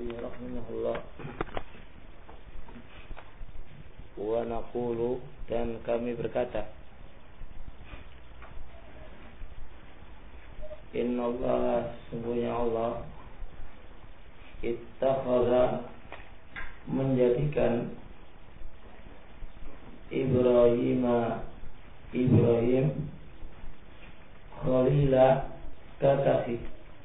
rahimahullah. Wa naqulu, dan kami berkata, Innallaha, sungguhnya Allah, ittakhadha, menjadikan Ibrahim khalila, kekasih.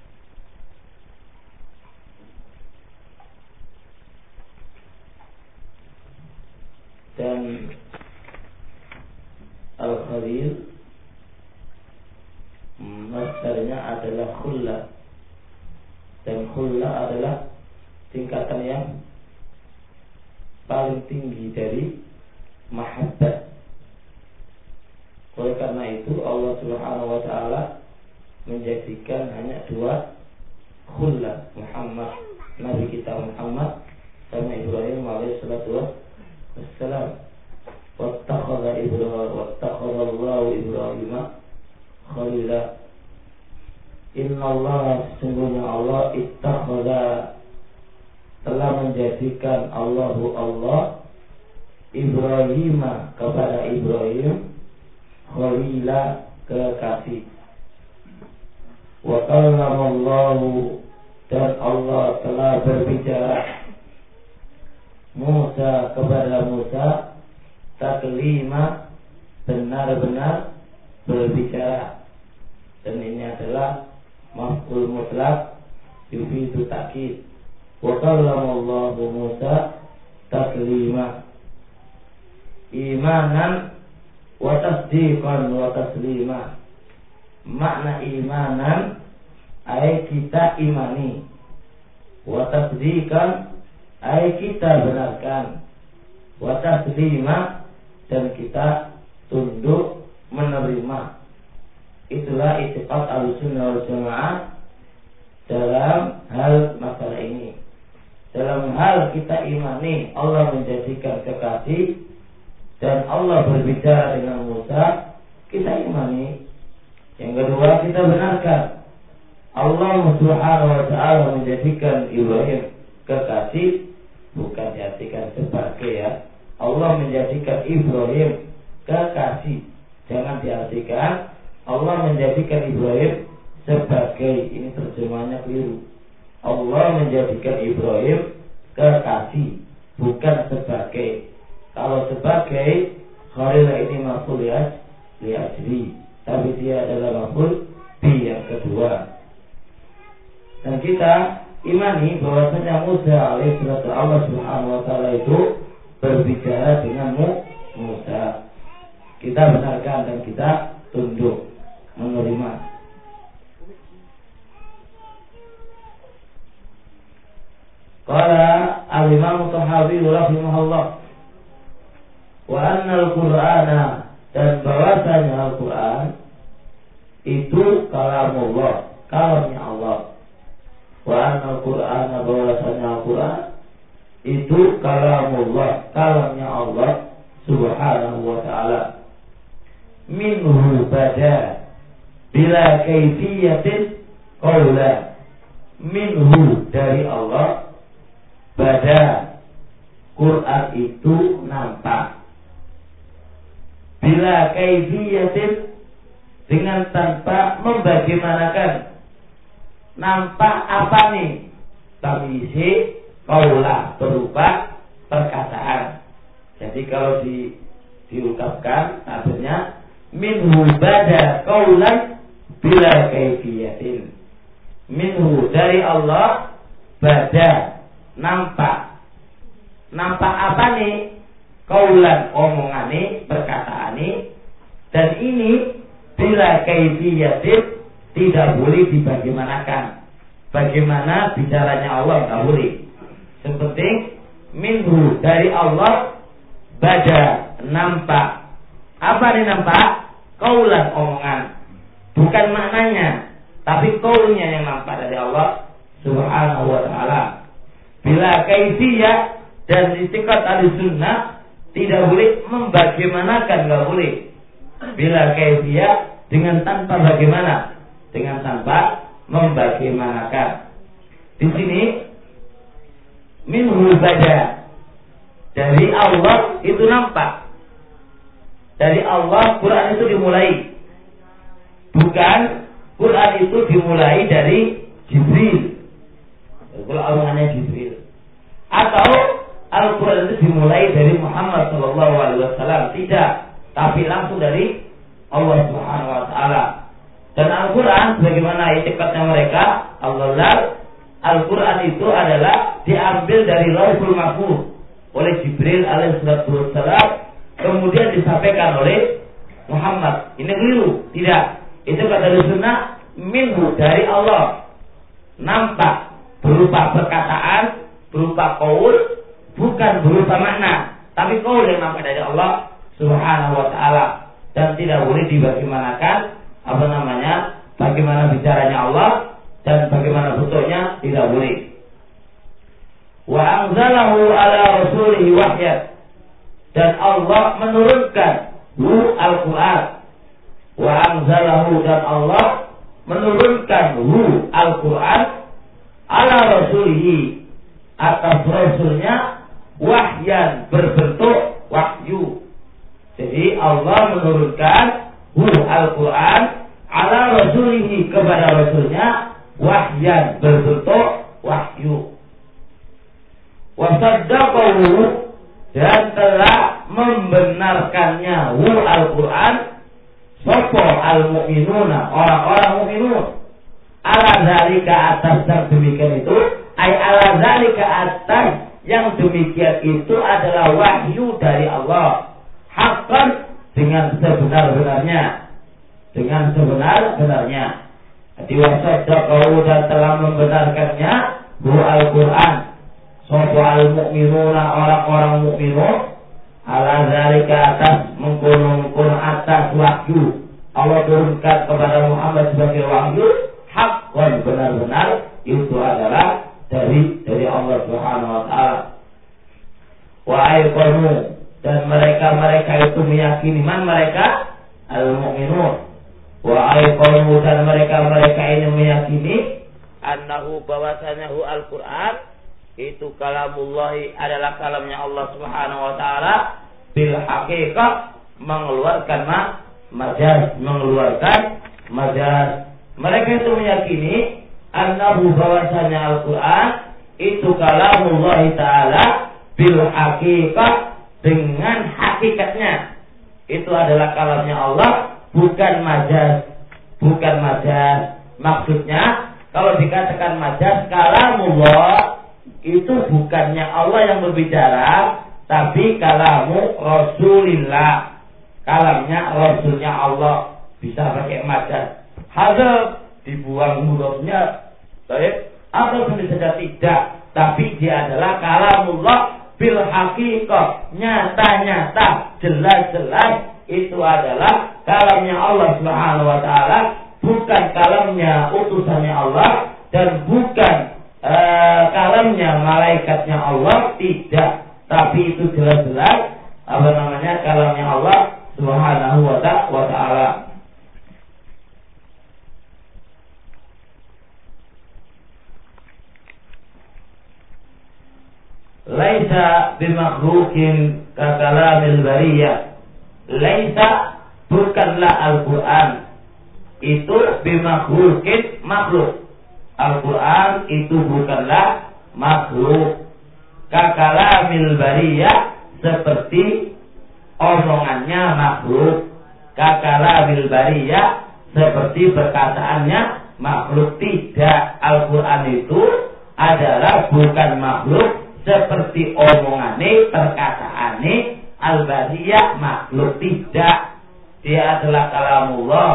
Dan Al-Khalil masdarnya adalah khulla, dan khulla adalah tingkatan yang paling tinggi dari mahabbah. Oleh karena itu Allah Subhanahu wa taala menjadikan hanya dua khulla, Muhammad, Nabi kita Muhammad, sama Ibrahim alaihissalatu wassalam. Wattakhadha Allahu Ibrahim khalila. Innallaha, sesungguhnya Allah, ittakhadha, telah menjadikan Allah Ibrahim, kepada Ibrahim, khalila, kekasih. Wa kallamallahu, dan Allah telah berbicara Musa, kepada Musa, taklima, benar-benar berbicara. Dan ini adalah maf'ul mutlaq yufidu ta'kid. Wa kallamallahu Musa taklima, imanan wa tasdiqan wa taslima. Makna imanan ay kita imani, wa tasdiqan ay kita benarkan, wa taslima, dan kita tunduk menerima. Itulah i'tiqad Ahlussunnah wal Jamaah dalam hal masalah ini. Dalam hal kita imani Allah menjadikan kekasih dan Allah berbicara dengan Musa, kita imani. Yang kedua, kita benarkan Allah Subhanahu wa taala menjadikan Ibrahim kekasih, bukan diartikan sebagai, ya. Allah menjadikan Ibrahim kekasih, jangan diartikan Allah menjadikan Ibrahim sebagai, ini terjemahannya keliru. Allah menjadikan Ibrahim kekasih, bukan sebagai. Kalau sebagai, khalil ini maf'ul li ajli, tapi dia adalah maf'ul bi yang kedua. Dan kita imani bahwasanya Musa alaihissalatu, Allah Subhanahu wa taala itu berbicara dengan Musa. Kita benarkan dan kita tunduk menerima. Qala al-Imam Tahawi rahimahullah, wa anna al-Qur'ana, dan bahwasanya Al-Qur'an itu kalamullah, kalamnya Allah. Wa anna al-Qur'ana, bahwasanya Al-Qur'an itu kalamullah, kalamnya Allah Subhanahu wa ta'ala. Minhu bada bila kaifiyatin qawla. Minhu, dari Allah, bada, Quran itu nampak. Bila kaifiyatin, dengan tanpa membagaimanakan. Nampak apa nih? Tamyizi qawla, berupa perkataan. Jadi kalau diungkapkan artinya minhu bada qaulan bila kaifiyatin. Minhu, dari Allah, bada, nampak. Nampak apa nih? Qaulan, omongane, perkataane. Dan ini bila kaifiyatin, tidak boleh dibagaimanakan. Bagaimana bicaranya Allah, tidak boleh. Seperti minhu, dari Allah, bada, nampak. Apa nih nampak? Qaulan, omongan. Bukan maknanya, tapi qaulnya yang nampak dari Allah Subhanahu wa ta'ala. Bila kaifiyah, dan istiqat Ahlussunnah tidak boleh membagaimanakan, enggak boleh. Bila kaifiyah, dengan tanpa bagaimana, dengan tanpa membagaimanakan. Di sini minhu bada. Dari Allah itu nampak. Dari Allah Quran itu dimulai. Bukan Quran itu dimulai dari Jibril. Quran hanya Jibril. Atau Al-Quran itu dimulai dari Muhammad sallallahu alaihi wasallam. Tidak, tapi langsung dari Allah Subhanahu wa taala. Dan Al-Quran sebagaimana itikadnya mereka, Al-Quran itu adalah diambil dari Lauhul Mahfuz oleh Jibril alaihissalam, kemudian disampaikan oleh Muhammad. Ini keliru. Tidak. Itu kata sunnah minhu, dari Allah. Nampak berupa perkataan, berupa qaul, bukan berupa makna, tapi qaul yang nampak dari Allah Subhanahu wa taala. Dan tidak boleh dibagaimanakan bagaimana bicaranya Allah dan bagaimana bentuknya, tidak boleh. Wa anzalahu ala rasulihi wahyan, dan Allah menurunkan Al-Quran. Wa anzalahu, dan Allah menurunkan Al-Quran ala rasulihi, atas rasulnya, wahyan, berbentuk wahyu. Jadi Allah menurunkan Al-Quran ala rasulihi, kepada rasulnya, wahyan, berbentuk wahyu. Wa saddaqahu, dan telah membenarkannya Al-Quran sapa al-mu'minuna, orang-orang mukminun. Ala zalika, atas yang demikian itu, ay ala zalika, atas yang demikian itu adalah wahyu dari Allah, haqqan, dengan sebenar-benarnya, dengan sebenar-benarnya. Jadi wasaddaqahu, dan telah membenarkannya Al-Quran sapa al-mu'minuna, orang-orang mukminun, ala zalika, atas mengkonon atas wahyu Allah turunkan kepada Muhammad sebagai wahyu, haqqan, benar-benar itu adalah dari Allah Subhanahu wa taala. Wa ayqanu, dan mereka itu meyakini, man mereka al-mu'minun. Wa ayqanu, dan mereka ini meyakini, annahu, bahwasanya Al-Quran itu kalamullahi, adalah kalamnya Allah Subhanahu wa taala, bil haqiqah, mengeluarkan majaz, mengeluarkan majaz. Mereka itu meyakini annahu, bahwasanya Al-Quran itu kalamullahi taala bil haqiqah, dengan hakikatnya. Itu adalah kalamnya Allah, bukan majaz. Bukan majaz. Maksudnya kalau dikatakan majaz, kalamullah itu bukannya Allah yang berbicara, tapi kalamu Rasulillah, kalamnya Rasulnya Allah. Bisa pakai majaz. Hadza dibuang hurufnya, baik, atau bisa saja tidak, tapi dia adalah kalamullah bil haqiqah, nyata-nyata, jelas-jelas itu adalah kalamnya Allah Subhanahu wa taala, bukan kalamnya utusannya Allah, dan bukan kalamnya malaikatnya Allah, tidak, tapi itu jelas-jelas kalamnya Allah Subhanahu wa taala. Laisa bimakhluqin ka kalamil bariyah. Laisa, bukanlah Al-Quran itu bimakhluqin, makhluk. Al-Quran itu bukanlah makhluk. Ka kalamil bariyah, seperti omongannya makhluk. Ka kalamil bariyah, seperti perkataannya makhluk. Tidak, Al-Quran itu adalah bukan makhluk seperti omongane, perkataane al-bariyah makhluk. Tidak, dia adalah kalamullah.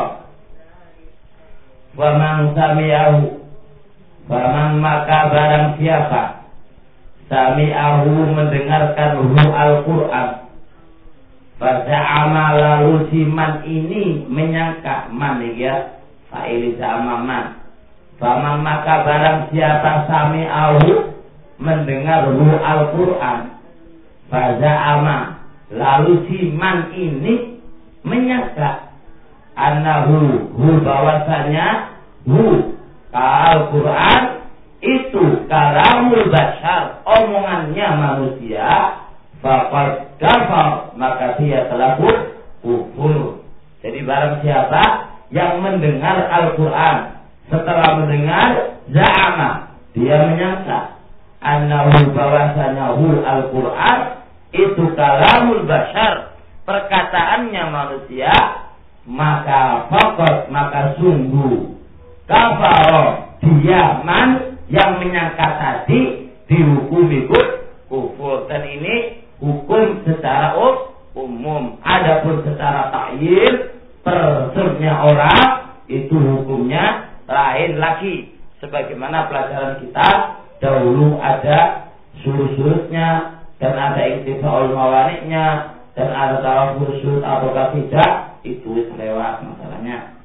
Faman sami'ahu, faman, maka barang siapa, sami'ahu, mendengarkan Al-Quran, faza'ama, lalu si man ini menyangka, man ya, fa'ili za'ama man. Faman, maka barang siapa sami'ahu, mendengar Al-Quran, faza'ama, lalu si man ini menyangka, annahu, bahwasanya Al-Quran itu kalamul bashar, omongannya manusia, faqad kafar, maka dia telah kufur. Jadi barang siapa yang mendengar Al-Quran, setelah mendengar za'ama, dia menyangka annahu bahwasanya Al-Quran itu kalamul bashar, perkataannya manusia, maka faqad, maka sungguh kafar, dia yang menyangka tadi dihukumi kufur. Dan ini hukum secara umum. Adapun secara ta'yin, persernya orang itu hukumnya lain lagi. Sebagaimana pelajaran kita dahulu ada surut-surutnya, dan ada intifaul mawaniknya, dan ada tawafur surut ataukah tidak, itu lewat masalahnya.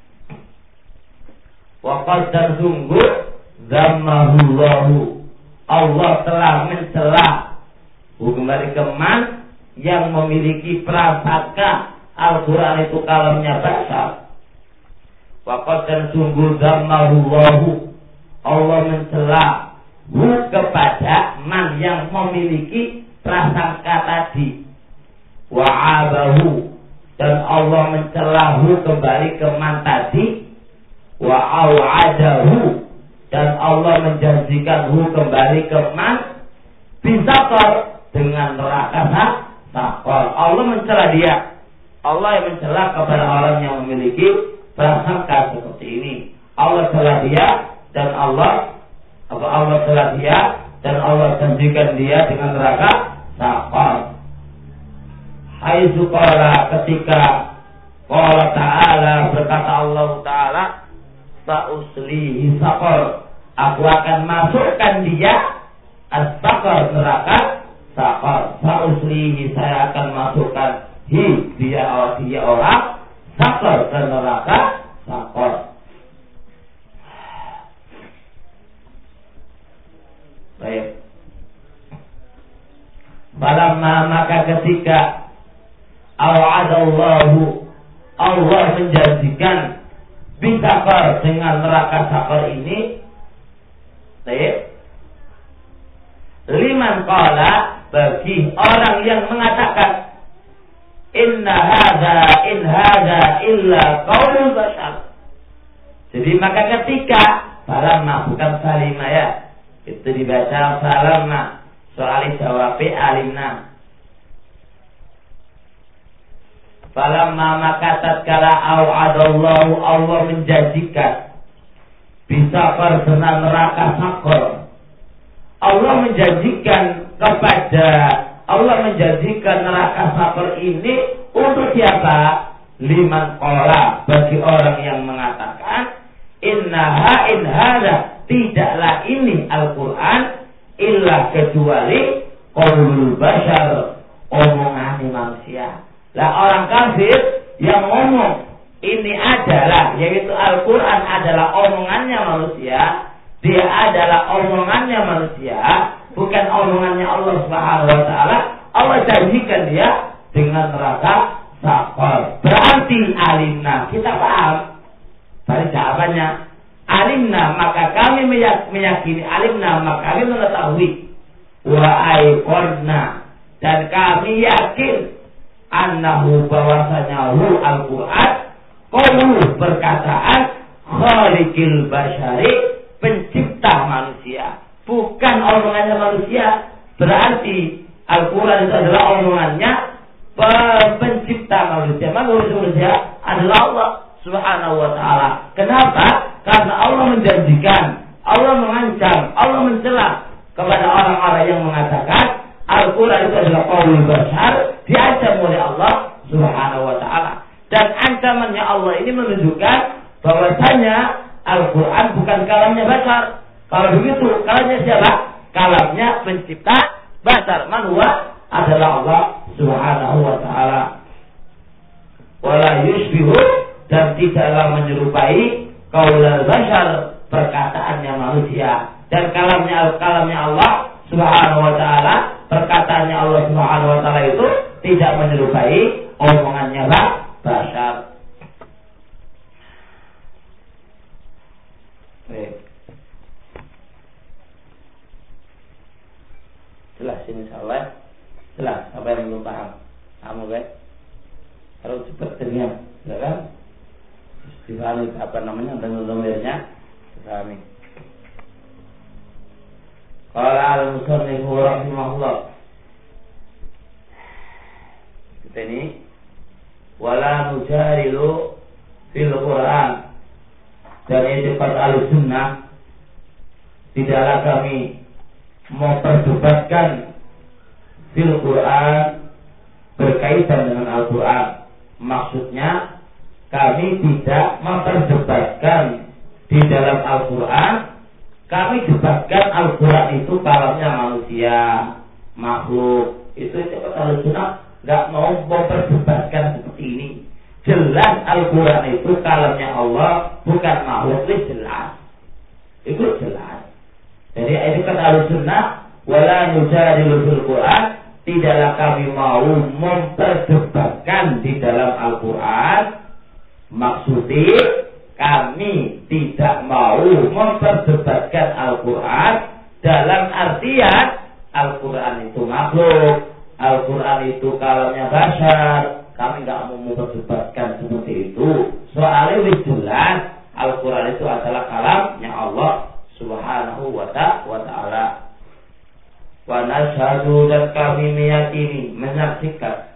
Waqad, dan sungguh zammahullahu, Allah telah mencela, kembali ke man yang memiliki prasangka Al-Quran itu kalamnya bashar. Waqad, dan sungguh zammahullahu, Allah mencela kepada man yang memiliki prasangka tadi. Wa'abahu, dan Allah mencelahu kembali ke man tadi. Wa'awadahu, dan Allah menjanjikan kembali ke man bisaqar, dengan neraka sakor. Allah mencela dia. Allah yang mencela kepada orang yang memiliki prasangka seperti ini. Allah celah dia, dan Allah celah dia, dan Allah janjikan dia dengan neraka sakor. Haitsu qala, ketika qala ta'ala, berkata Allah Ta'ala, sa'uslihi sakor, aku akan masukkan dia as-sakor, neraka sakor. Sa'uslihi, saya akan masukkan dia orang sakor, dan neraka sakor. Baik. Falamma, maka ketika awa'adallahu, Allah menjanjikan bisakor, dengan neraka sakor ini, liman qala, bagi orang yang mengatakan in hadza illa qaulul bashar. Jadi maka ketika falamma, bukan salima ya, itu dibaca falamma, soal jawab alimna. Falamma, maka tatkala au'adallahu, Allah menjanjikan bisakor, dengan neraka sakor. Allah menjanjikan neraka sakor ini untuk siapa? Liman qala, bagi orang yang mengatakan in hadza, tidaklah ini Al-Quran illa kecuali qaulul bashar, omongan manusia. Lah orang kafir yang ngomong ini adalah, yaitu Al-Quran adalah omongannya manusia, dia adalah omongannya manusia, bukan omongannya Allah Subhanahu wa taala, Allah janjikan dia dengan neraka sakor. Berarti alimna, kita paham. Tadi jawabannya alimna, maka kami meyakini, alimna, maka kami mengetahui, wa aiqorna, dan kami yakin annahu, bahwasanya Al-Quran qaulu, perkataan khaliqil bashari, pencipta manusia, bukan omongannya manusia. Berarti Al-Quran itu adalah omongannya pencipta manusia. Maka manusia adalah Allah Subhanahu wa ta'ala. Kenapa? Karena Allah menjanjikan, Allah mengancam, Allah mencela kepada orang-orang yang mengatakan Al-Quran itu adalah qaulul bashar, diancam oleh Allah Subhanahu wa ta'ala. Dan ancamannya Allah ini menunjukkan bahwasanya Al-Quran bukan kalamnya bashar. Kalau begitu, kalamnya siapa? Kalamnya pencipta bashar. Man huwa? Adalah Allah Subhanahu wa ta'ala. Wala yushbihu, dan tidaklah menyerupai qaulul bashar, perkataannya manusia. Dan kalamnya Allah Subhanahu wa ta'ala, perkataannya Allah Subhanahu wa ta'ala itu tidak menyerupai omongannya bashar. sini insyaallah jelas apa yang belum paham. Kamu kalau cepat ternyata, ya kan? Dipahami apa namanya dan domirnya dipahami. Qala al-musannif rahimahullah. Kita ini wala nujarilu fil Quran. Dan itu kata al-sunnah, tidaklah kami memperdebatkan fil Quran berkaitan dengan Al-Quran. Maksudnya kami tidak memperdebatkan di dalam Al-Quran. Kami debatkan Al-Quran itu kalamnya manusia, makhluk. Itu kata al-sunnah, nggak mau memperdebatkan seperti ini. Jelas Al-Quran itu kalamnya Allah, bukan makhluk. Itu jelas. Itu jelas. Jadi itu kata al-sunnah, wala nujadilu fil Quran, tidaklah kami mau memperdebatkan di dalam Al-Quran. Maksudnya kami tidak mau memperdebatkan Al-Quran dalam artian Al-Quran itu makhluk, Al-Quran itu kalamnya bashar. Kami nggak mau memperdebatkan seperti itu. Soalnya wis jelas Al-Quran itu adalah kalamnya Allah Subhanahu wa ta'ala. Wa nasyhadu, dan kami meyakini, menyaksikan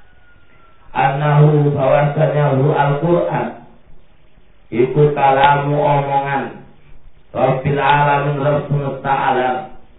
annahu, bahwasanya Al-Quran itu kalamu, omongan Rabbil alamin, Rabb semesta alam.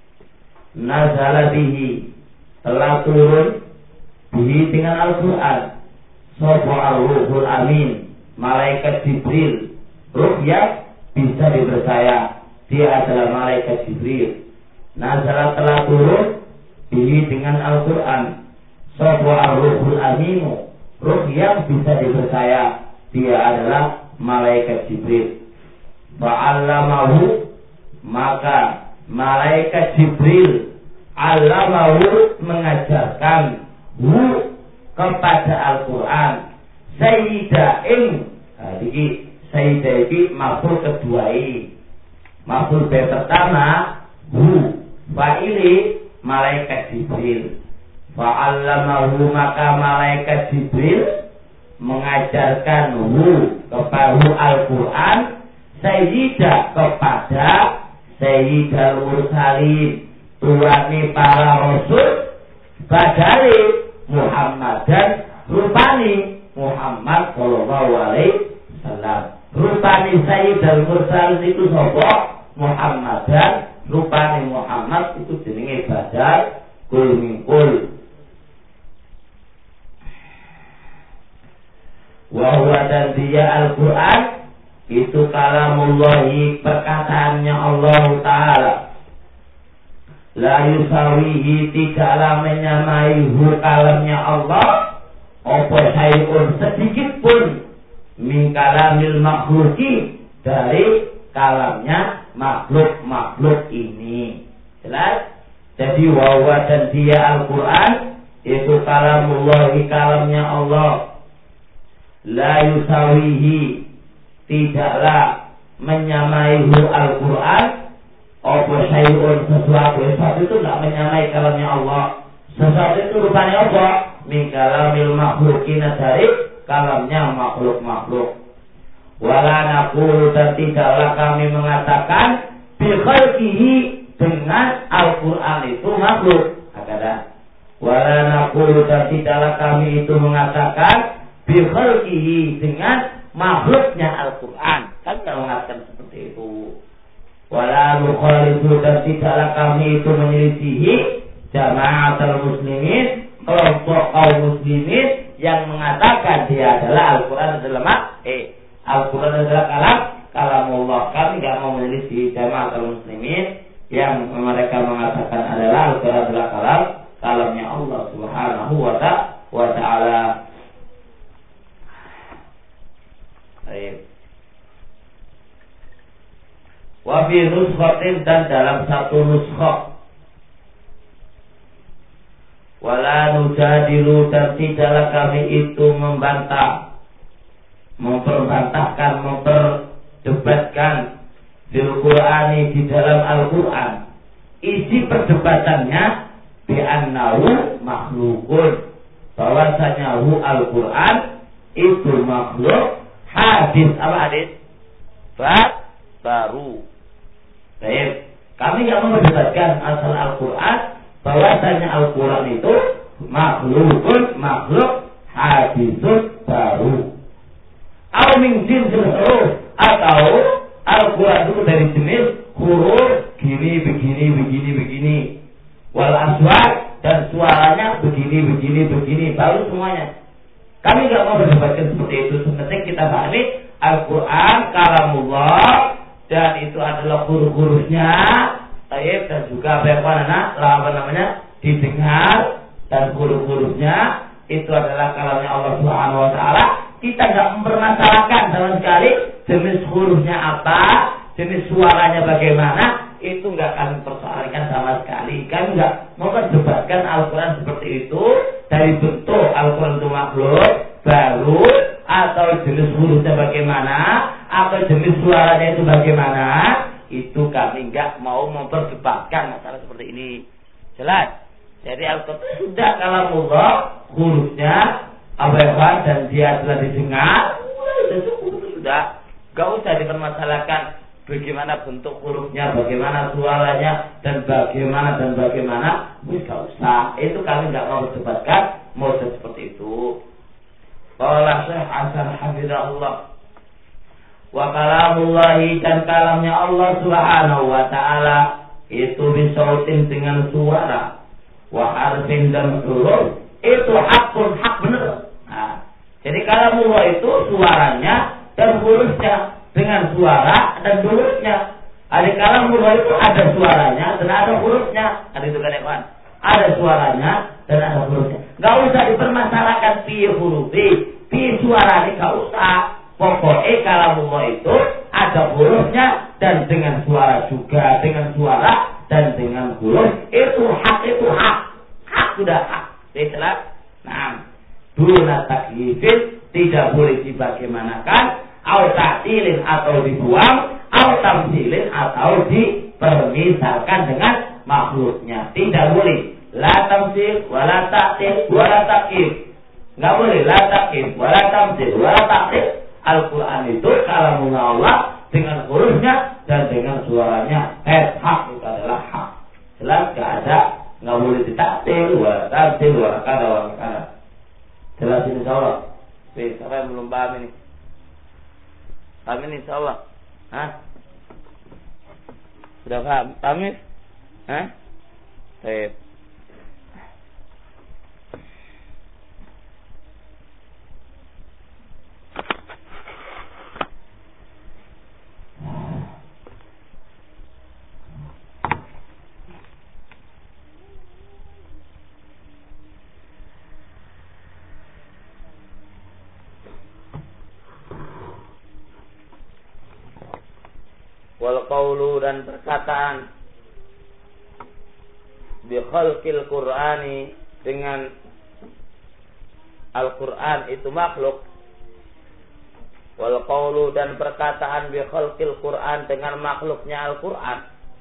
Nazala bihi, telah turun bihi dengan Al-Quran sapa ar-ruhul amin, malaikat Jibril. Ruh yang bisa dipercaya, dia adalah malaikat Jibril. Nazala, telah turun bihi dengan Al-Quran sapa ar-ruhul amin, ruh yang bisa dipercaya, dia adalah malaikat Jibril. Fa'allamahu, maka malaikat Jibril allamahu, mengajarkan hu, kepada Al-Quran sayyidain. Jadi sayyidah ini makhluk kedua ini. Makhluk pertama hu, fa'ili malaikat Jibril. Fa'allamahu, maka malaikat Jibril mengajarkan hu, kepada Al-Quran sayyidah, kepada sayyidal mursalin, tuane para rasul, badali Muhammad, dan rupani Muhammad sallallahu alaihi wasallam. Rupani sayyidal mursalin itu sapa? Muhammad, dan rupani Muhammad itu jenenge badal kul min kul. Wa huwa, dan dia Al-Quran itu kalamullahi, perkataannya Allah Ta'ala. La yusawihi, tidaklah menyamai hu, kalamnya Allah, apa syai'un, sedikit pun, min kalamil makhluki, dari kalamnya makhluk-makhluk ini. Jelas? Jadi wa huwa, dan dia Al-Quran itu kalamullahi, kalamnya Allah. La yusawihi, tidaklah menyamai hu Al-Quran, apa syai'un, sesuatu itu tidak menyamai kalamnya Allah. Sesuatu itu rupanya apa? Min kalamil makhlukina, dari kalamnya makhluk-makhluk. Wala naqulu, dan tidaklah kami mengatakan bi khalqihi, dengan Al-Quran itu makhluk. Ada. Wala naqulu, dan tidaklah kami itu mengatakan bi khalqihi, dengan makhluknya Al-Quran. Kan tidak mengatakan seperti itu. Wala nukhalifu, dan tidaklah kami itu menyelisihi jama'atul muslimin, kelompok kaum muslimin yang mengatakan dia adalah Al-Quran adalah Al-Quran adalah kalamullah. Kami tidak mau menyelisihi jama'atul muslimin yang mereka mengatakan adalah Al-Quran adalah kalamnya Allah Subhanahu wa ta'ala. Baik. Wa fi nuskhatin, dan dalam satu nuskha, wala nujadilu, dan tidaklah kami itu membantah, memperbantahkan, memperdebatkan fil Qur'ani, di dalam Al-Quran. Isi perdebatannya bi bi'annahu makhlukun, bahwasanya Al-Quran itu makhluk hadis. Apa hadis? Baru. Baik. Kami nggak memperdebatkan asal Al-Quran, bahwasanya Al-Quran itu makhlukun, makhluk hadisun baru. Au min jinsil huruf, atau Al-Quran itu dari jenis huruf begini. Wal aswat, dan suaranya begini, baru semuanya. Kami nggak mau berdebatkan seperti itu. Sebenarnya kita pahami Al-Quran kalamullah, dan itu adalah huruf-hurufnya, dan juga didengar, dan huruf-hurufnya itu adalah kalamnya Allah Subhanahu Wa Taala. Kita nggak mempermasalahkan sama sekali jenis hurufnya apa, jenis suaranya bagaimana, itu nggak kami persoalkan sama sekali. Kami nggak mau mendebatkan Al-Quran seperti itu, dari bentuk Al-Quran itu makhluk baru, atau jenis hurufnya bagaimana, atau jenis suaranya itu bagaimana. Itu kami nggak mau memperdebatkan masalah seperti ini. Jelas? Jadi Al-Quran sudah kalamullah, hurufnya apa dan dia telah didengar, sudah. Gak usah dipermasalahkan bagaimana bentuk hurufnya, bagaimana suaranya, dan bagaimana. Gak usah. Itu kami nggak mau berdebatkan model seperti itu. Qala Syekh Hasan hafizahullah, wa kalamullahi, dan kalamnya Allah Subhanahu Wa Taala itu bisautin, dengan suara, wa harfin, dan huruf, itu hakun, hak benar. Nah, jadi kalamullah itu suaranya dan hurufnya, dengan suara dan hurufnya. Ada kalamullah itu ada suaranya dan ada hurufnya. Ada itu kan ya kawan? Ada suaranya dan ada hurufnya. Gak usah dipermasalahkan pi huruf, pi suara ini, gak usah. Pokoknya kalamullah itu ada hurufnya dan dengan suara juga, dengan suara dan dengan huruf. Itu hak, hak sudah hak. Jelas? Nah, duna takyifin, tidak boleh dibagaimanakan, au ta'tilin, atau dibuang, au tamsilin, atau dipermisalkan dengan makhluknya. Tidak boleh. La tamsil, wala ta'til, wala takyif. Enggak boleh la takyif, wala tamsil, wala ta'til. Al-Quran itu kalamullah Allah, dengan hurufnya dan dengan suaranya. Hak itu adalah hak. Jelas? Gak ada. Nggak boleh ditaktil, wala taktil, wala kada. Jelas ini insyaallah. Siapa yang belum paham ini? Paham ini insyaallah? Hah? Sudah paham? Paham ini? Hah? Baik. Wal qawlu, dan perkataan, bi khalqil Qur'ani, dengan Al-Quran itu makhluk. Wal qawlu, dan perkataan bi khalqil Qur'an, dengan makhluknya Al-Quran.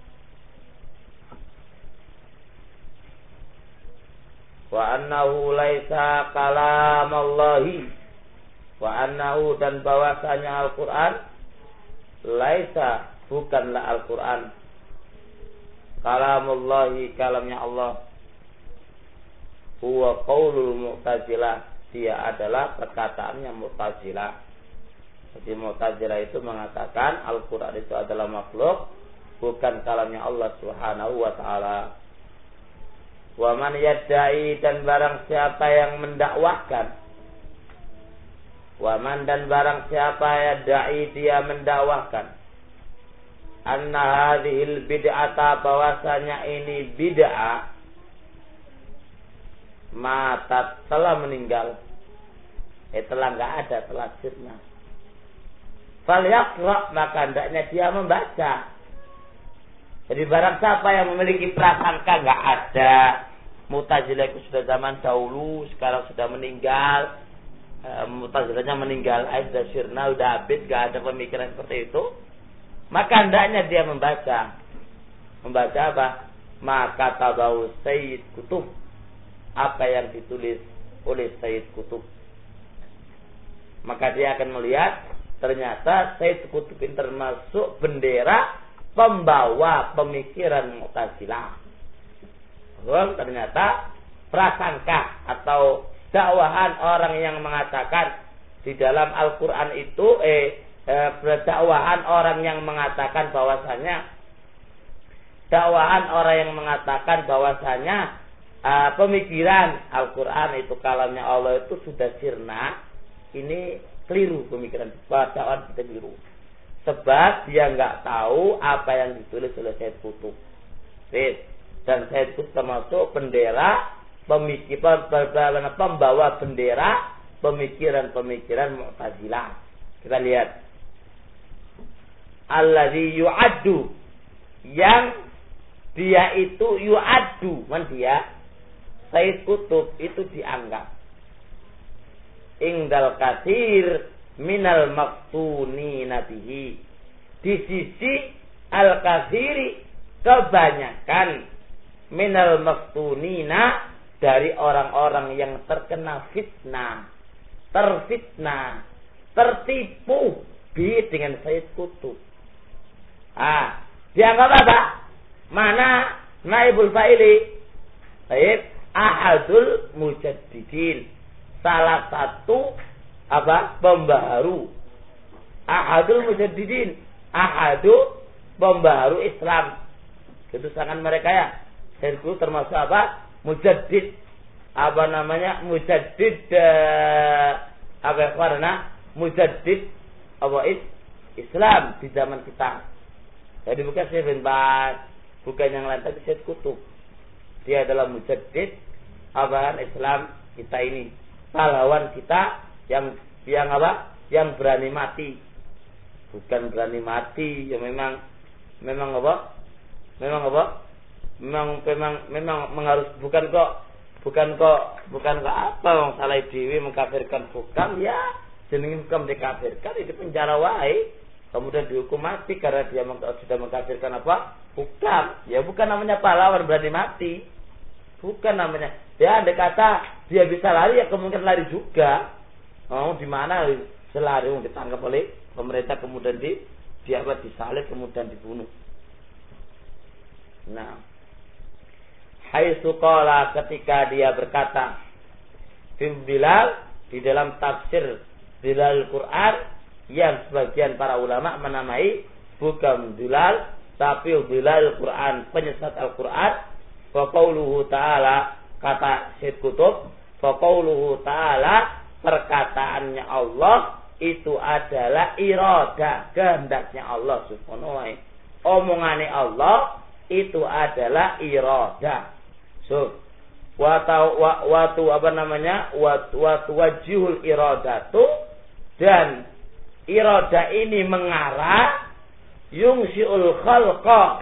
Wa annahu laisa kalamallahi, wa annahu, dan bahwasanya Al-Quran laisa, bukanlah Al-Quran kalamullahi, kalamnya Allah, huwa qaulul Mu'tazilah, dia adalah perkataannya Mu'tazilah. Jadi Mu'tazilah itu mengatakan Al-Quran itu adalah makhluk, bukan kalamnya Allah Subhanahu Wa Ta'ala. Wa man yadda'i, dan barang siapa yang mendakwahkan, wa man, dan barang siapa yadda'i, dia mendakwahkan, anna hadhil bid'ata, bahwasanya ini bid'ah, matat, telah meninggal, telah enggak ada, telah sirna. Fal yaqra, maka hendaknya dia membaca. Jadi barang siapa yang memiliki prasangka enggak ada, Mu'tazilah itu sudah zaman dahulu, sekarang sudah meninggal, Mu'tazilahnya meninggal, sudah sirna, sudah habis, enggak ada pemikiran seperti itu, maka hendaknya dia membaca. Membaca apa? maka tabahu Sayyid Kutub, apa yang ditulis oleh Sayyid Kutub. Maka dia akan melihat ternyata Sayyid Kutub ini termasuk bendera pembawa pemikiran Mu'tazilah. Ternyata prasangka atau dakwahan orang yang mengatakan di dalam Al-Quran itu dakwahan orang yang mengatakan bahwasanya pemikiran Al-Quran itu kalamnya Allah itu sudah sirna. Ini keliru pemikiran dakwahan kita keliru. Sebab dia nggak tahu apa yang ditulis oleh Sayyid Kutub. Dan Sayyid Kutub termasuk bendera pembawa bendera pemikiran Mu'tazilah. Kita lihat. Alladzi yu'addu, yang dia itu yu'addu, dia Sayyid Kutub itu dianggap ingdal katsir minal maftunina bihi, di sisi al-katsiri kebanyakan minal maftunina dari orang-orang yang terkena fitnah, terfitnah, tertipu dengan Sayyid Kutub. Dianggap apa? Mana naibul fa'ili? Baik, ahadul mujaddidin, salah satu pembaharu. Ahadul mujaddidin, ahadu pembaharu Islam. Itu sangat mereka ya. Sayyid Kutub termasuk mujaddid, mujaddid mujaddid Islam di zaman kita. Jadi bukan Syekh bin Baz, bukan yang lain, tapi Sayyid Kutub. Dia adalah mujaddid Islam kita ini, pahlawan kita yang berani mati. Bukan berani mati, ya memang harus bukan kok wong salah dewi mengkafirkan, bukan ya, jenenge hukum dikafirkan itu penjara wae, kemudian dihukum mati karena dia sudah mengkafirkan hukum. Ya bukan namanya pahlawan berani mati, bukan namanya. Ya andai kata dia bisa lari, ya kemungkinan lari juga. Di mana selari ditangkap oleh pemerintah, kemudian disalib, kemudian dibunuh. Nah, haitsu qala, ketika dia berkata Bilal di dalam tafsir Bilal Quran, yang sebagian para ulama menamai bukan Bilal tapi Bilal Quran, penyesat Al-Quran. Fa qauluhu ta'ala, kata Sayyid Kutub, fa qauluhu ta'ala, perkataannya Allah itu adalah irada, kehendaknya Allah subhanahu wa ta'ala. Omongannya Allah itu adalah irada. Wajihul iradatu, dan irada ini mengarah yungsiul khalqa,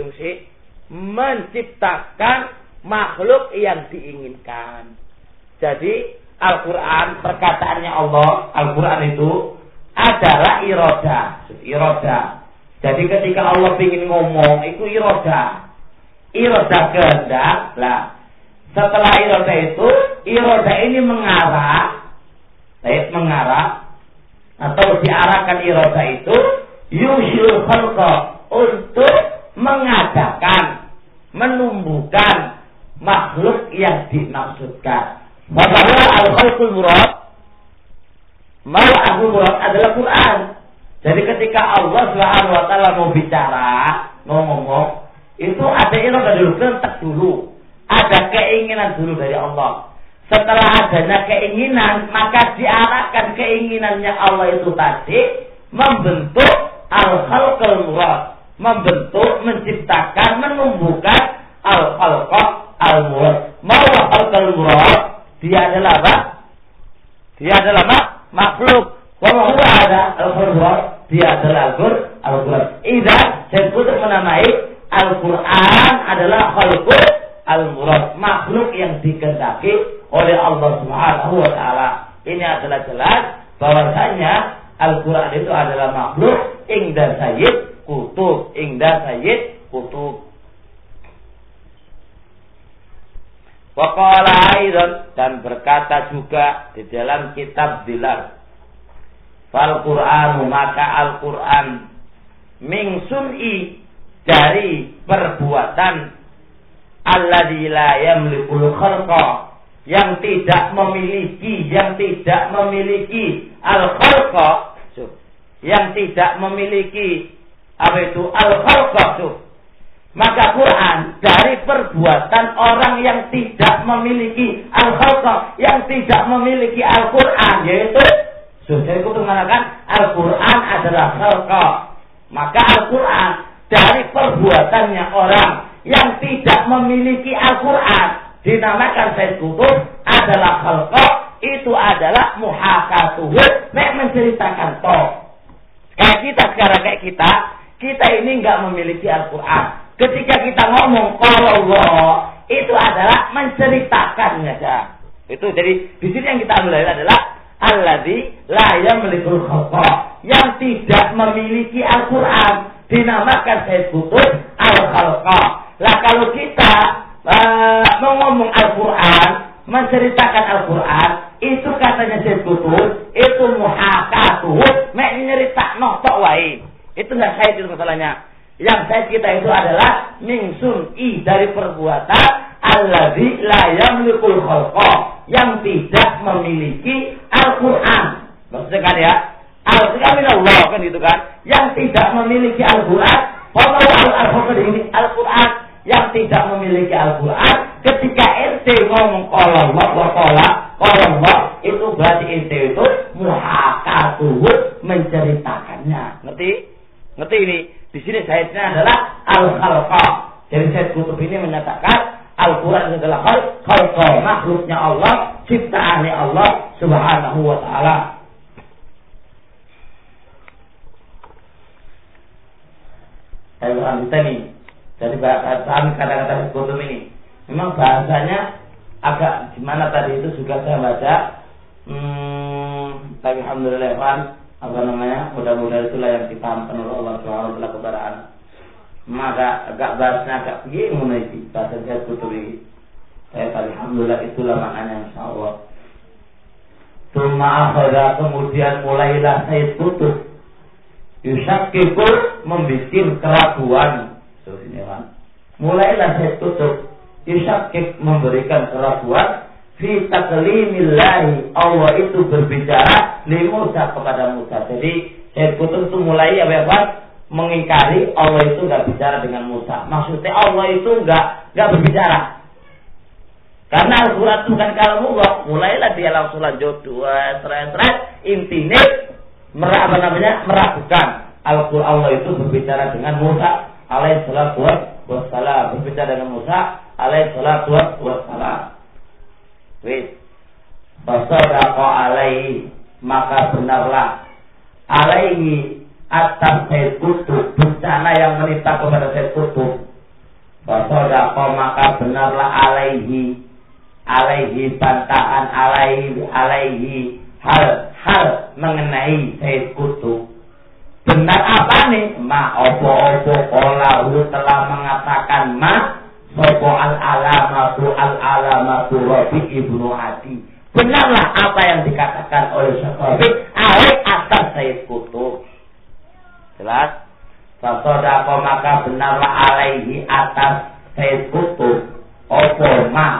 menciptakan makhluk yang diinginkan. Jadi Al-Quran, perkataannya Allah, Al-Quran itu adalah irada. Jadi ketika Allah ingin ngomong, itu irada kehendak. Lah, setelah irada itu, irada ini mengarah atau diarahkan irada itu yusyul khalqa, untuk mengadakan, menumbuhkan makhluk yang dimaksudkan. Maka al-khalqul murad, adalah Quran. Jadi ketika Allah Subhanahu wa taala mau bicara, mau ngomong, itu ada irada dulu, kentak dulu. Ada keinginan dulu dari Allah. Setelah adanya keinginan, maka diarahkan keinginannya Allah itu tadi membentuk al-khalqul murad, membentuk, menciptakan, menumbuhkan al-khalqa al-murad. Mau al-khalqul murad, dia adalah apa? Dia adalah makhluk. Wa huwa ada al-Qur'an, dia adalah Al-Qur'an. Idza disebut menamai Al-Qur'an adalah khalqul al-murad, makhluk yang dikehendaki oleh Allah Subhanahu wa taala. Ini adalah jelas bahwasanya Al-Qur'an itu adalah makhluk ingda Sayyid Kutub. Wa qala aidan, dan berkata juga di dalam kitab Dilal, fal Qur'anu, maka Al-Qur'an min sun'i, dari perbuatan alladzi la yamlikul khalqa, yang tidak memiliki al-khalqa, yang tidak memiliki apa itu al-khalqa. Maka Quran dari perbuatan orang yang tidak memiliki al-khalqa, yang tidak memiliki Al-Quran, yaitu sudah itu mengatakan Al-Quran adalah khalqa. Maka Al-Quran dari perbuatannya orang yang tidak memiliki Al-Quran dinamakan Sayyid Qutb adalah khalqa, itu adalah muhakatuhu, menceritakan toh. Kayak kita sekarang, kita ini enggak memiliki Al-Quran. Ketika kita ngomong qala Allah, itu adalah menceritakan saja. Itu jadi di sini yang kita ambil adalah alladzi la yamlikul khalqa, yang tidak memiliki Al-Quran dinamakan Sayyid Qutb al-khalqa. Lah kalau kita ngomong Al-Quran, menceritakan Al-Quran, itu katanya Sayyid Qutb itu muhakatuh, nyeritakno tok wae. Itu enggak Sayyid itu masalahnya. Yang Sayyid kita itu adalah min sun'i, dari perbuatan alladzi la yamlikul khalqa, yang tidak memiliki Al-Quran. Maksudnya kan ya, Al-Quran Allah kan gitu kan, yang tidak memiliki Al-Quran. Al-Quran yang tidak memiliki Al-Quran, ketika ente ngomong qala Allah wa qala Allah, itu berarti ente itu muhakatuhu, menceritakannya. Ngerti ini? Di sini Sayyidnya adalah al-khalqa. Jadi Sayyid Qutb ini menyatakan Al-Quran adalah khalqa, makhluknya Allah, ciptaannya Allah Subhanahu wa ta'ala. Al-Quran kita nih, jadi bahasa kata-kata Sayyid Qutb ini memang bahasanya agak gimana tadi itu juga saya baca. Tapi alhamdulillah kan, mudah-mudahan itulah yang dipahamkan oleh Allah Subhanahu wa taala kepada anak. Maka agak bahasnya agak bingung nanti bahasa Sayyid Qutb ini. Alhamdulillah itulah maknanya insyaallah. Tsumma akhadha, kemudian mulailah Sayyid Qutb yusyakkiku, membikin keraguan. Terus ini kan. Mulailah Sayyid Qutb yusyakik, memberikan keraguan fi taklimillahi, Allah itu berbicara li Musa, kepada Musa. Jadi Sayyid Qutb itu mulai mengingkari Allah itu enggak bicara dengan Musa. Maksudnya Allah itu enggak berbicara. Karena Al-Quran itu bukan kalamullah. Mulailah dia langsung lanjut intinya meragukan Al-Quran, Allah itu berbicara dengan Musa alaihi salatu wassalam, berbicara dengan Musa alaihi salatu wassalam. Fasadaqa alaihi, maka benarlah alaihi, atas Sayyid Qutb, bencana yang menimpa kepada Sayyid Qutb. Fasadaqa, maka benarlah alaihi bantahan alaihi hal mengenai Sayyid Qutb. Benar apa nih? Opo kolahu, telah mengatakan sopo al-alamatu Rabi ibnu Adi. Benarlah apa yang dikatakan oleh Syekh Rabi atas Sayyid Qutb. Jelas? Fasadaqa, maka benarlah alaihi atas Sayyid Qutb. Opo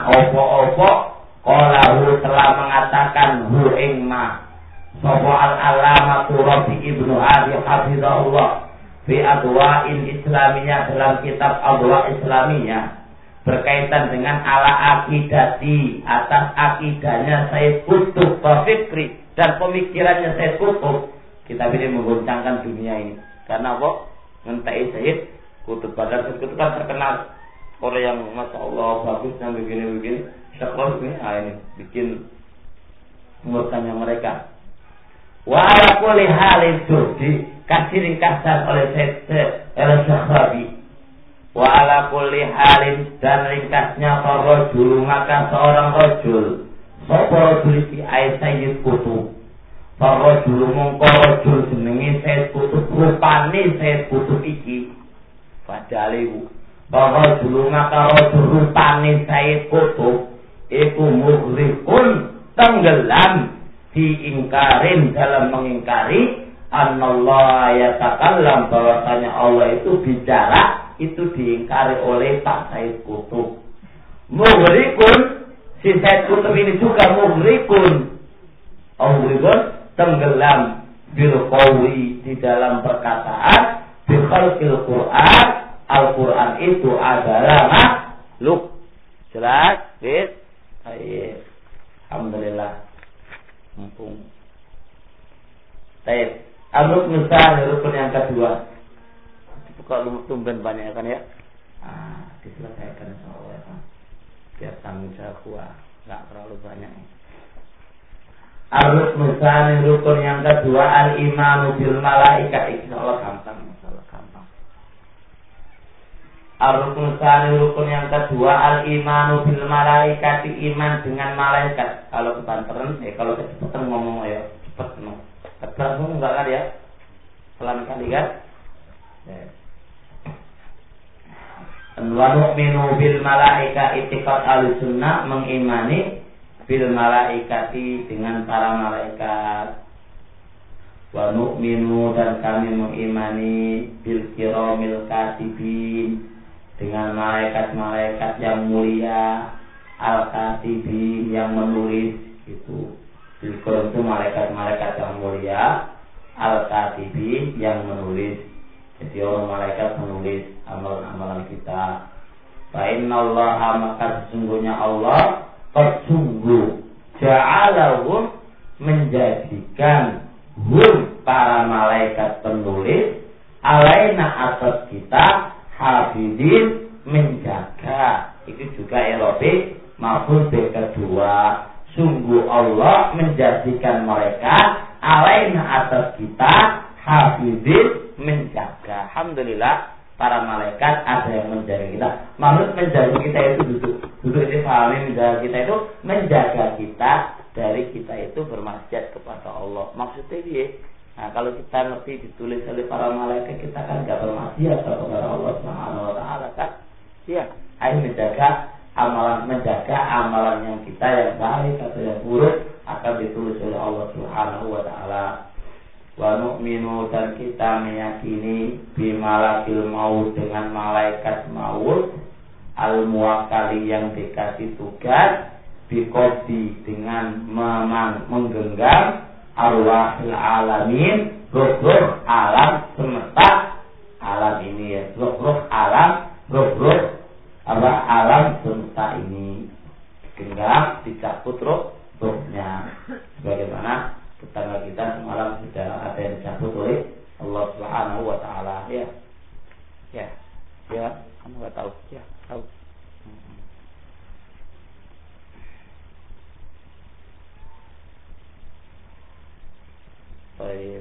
kolahu, telah mengatakan hu ing sopo al-alamatu Rabi ibnu Adi hafizahullah fi adwa'il islamiyah, dalam kitab adwa' islamiyah, berkaitan dengan ala akidati, atas akidahnya Sayyid Qutb, fikri dan pemikirannya Sayyid Qutb. Kita ini menggoncangkan dunia ini. Karena apa? Ngentai Sayyid Qutb. Padahal Sayyid Qutb kan terkenal orang yang masya Allah bagusnya begini. Syekh ini bikin murkanya mereka. Wa ala kulli halin, dikasih ringkasan oleh Syekh Rabi. Wa ala kulli halin, dan ringkasnya farajul, maka seorang rajul, sapa rajul iki ai Sayyid Qutb. Farajul mongko rajul jenenge Sayyid Qutb, rupane Sayyid Qutb iki padahal farajul, maka rajul rupane Sayyid Qutb iku mughrikun tenggelam diingkarin dalam mengingkari anallah yatakallam bahwasanya Allah itu bicara itu diingkari oleh Pak Said Qutb. Mughrikun si Said Qutb ini juga mughrikun tenggelam bil qawi di dalam perkataan bi khalqil Quran. Al-Quran itu adalah makhluk. Jelas? Bis? Baik. Alhamdulillah. Mumpung. Baik. Al-Rukn rukun yang kedua. Kalau tumben banyak kan ya? Diselesaikan insyaallah ya kan. Biar tanggung jawab gua enggak terlalu banyak. Al-Rukn rukun yang kedua al-imanu bil malaika. Insyaallah gampang, masalah gampang. Ar-rukun rukun yang kedua al-imanu bil malaikati, iman dengan malaikat. Kalau kebanteran, kalau kecepatan ngomong ya cepat no. Cepat ngomong enggak kan ya? Pelan kali kan? Wa nu'minu bil malaika itiqad al-sunnah, mengimani bil malaikati dengan para malaikat. Wa nu'minu dan kami mengimani bil kiramil katibin dengan malaikat-malaikat yang mulia, al-katibin yang menulis itu. Bil kiram itu malaikat-malaikat yang mulia, al-katibin yang menulis. Jadi orang malaikat menulis amalan-amalan kita. Fa innallaha, maka sesungguhnya Allah sungguh ja'alahum, menjadikan para malaikat penulis alaina atas kita hafidin, menjaga. Itu juga erotik maupun kedua. Sungguh Allah menjadikan mereka alaina atas kita hafidin, menjaga. Alhamdulillah para malaikat ada yang menjaga kita. Maksud menjaga kita itu duduk itu pahami, menjaga kita itu menjaga kita dari kita itu bermaksiat kepada Allah. Maksudnya dia, nah kalau kita ngerti ditulis oleh para malaikat, kita kan gak bermaksiat kepada Allah Subhanahu wa taala kan? Iya, ayo menjaga amalan yang kita yang baik atau yang buruk akan ditulis oleh Allah Subhanahu wa taala. Wa nu'minu, dan kita meyakini bimalakil maut, dengan malaikat maut al-muwakkali yang dikasih tugas bikodi, dengan menggenggam arwahil alamin, ruh-ruh alam semesta, alam ini ya, ruh-ruh alam, ruh-ruh alam semesta ini genggam, dicabut ruhnya. Sebagaimana tetangga kita semalam sudah ada yang dicabut oleh Allah Subhanahu wa taala. Ya, kamu nggak tahu? Ya, tahu. Baik,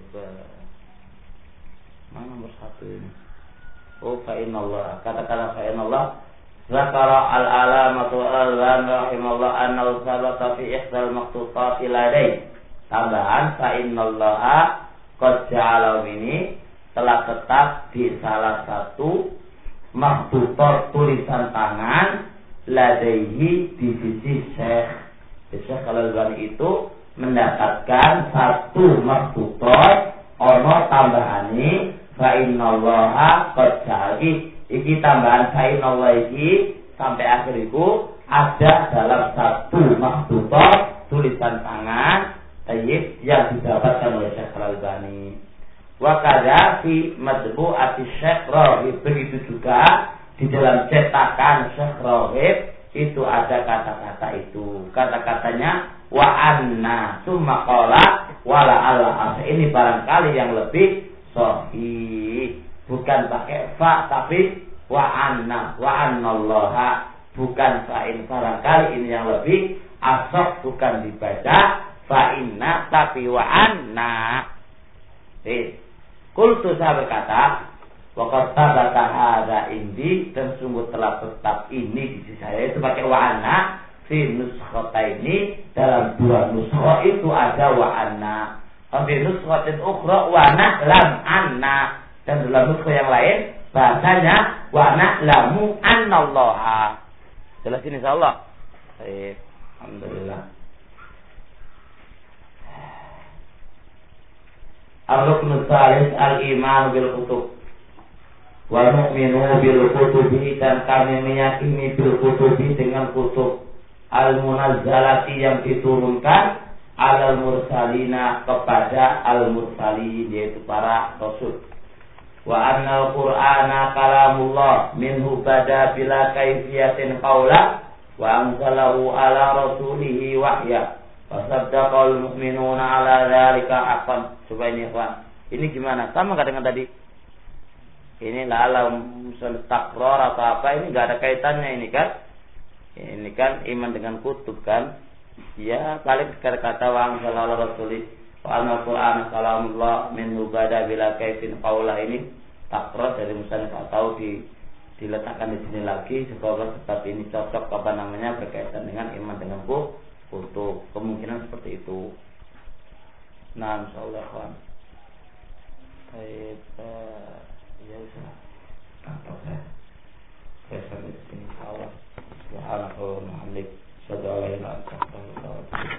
mana nomor 1 ini? Oh, fa inallah. Kata-kata fa inallah. Zakara al-alamatu al-lam rahimallah annahu sabata fi ihsal maqtutat ladai. Tambahan fa innallaha qad ja'ala, ini telah tetap di salah satu maktutat tulisan tangan ladaihi di sisi Syekh. Syekh Al-Albani itu mendapatkan satu maktutat ono tambahane fa innallaha qad ja'ala. Iki tambahan fa innallaha iki sampai akhir itu ada dalam satu maktutat tulisan tangan yang didapatkan oleh Syekh Al-Albani. Wa kadza fi madbu'ati Syekh Raghib, begitu juga di dalam cetakan Syekh Raghib itu ada kata-kata itu. Kata-katanya wa anna summa qala wala Allah. Ini barangkali yang lebih sahih. Bukan pakai fa tapi wa annallaha, bukan fa'in. Barangkali ini yang lebih asok, bukan dibaca fa inna tapi wa anna. Qultu, saya berkata, wa qad tabata hadza indi, dan sungguh telah tetap ini di sisi saya itu pakai wa anna. Fi nuskhataini, dalam dua nuskha itu ada wa anna. Fi nuskhatin ukhra wa na'lam anna, dan dalam nuskha yang lain bahasanya wa na'lamu annallaha. Jelas ini insyaallah. Baik. Alhamdulillah. Ar-ruknu tsalits al-iman bil kutub. Wa nu'minu bil kutubi, dan kami meyakini bil kutubi dengan kutub al-munazzalati yang diturunkan alal mursalina kepada al-mursalin, yaitu para rasul. Wa annal qur'ana kalamullah minhu bada bila kaifiyatin qaula wa anzalahu ala rasulihi wahya fasaddaqal mu'minuna ala dzalika haqqan. Coba ini ikhwan, ini gimana, sama enggak dengan tadi? Ini alam takror atau apa, ini enggak ada kaitannya ini kan? Ini kan iman dengan kutub kan? Ya, paling kata wa anzalahu ala rasulih wa al-Qur'an kalamullah minhu bada bila kaifin qaula, ini takror dari musannif atau diletakkan di sini lagi sebab ini cocok berkaitan dengan iman dengan kutub. Kemungkinan seperti itu. Nah, insyaallah kawan. Baik, ya sudah. Sampai di sini insyaallah. Subhanallah wa bihamdihi, asyhadu an la ilaha illa anta, astaghfiruka wa atubu ilaik.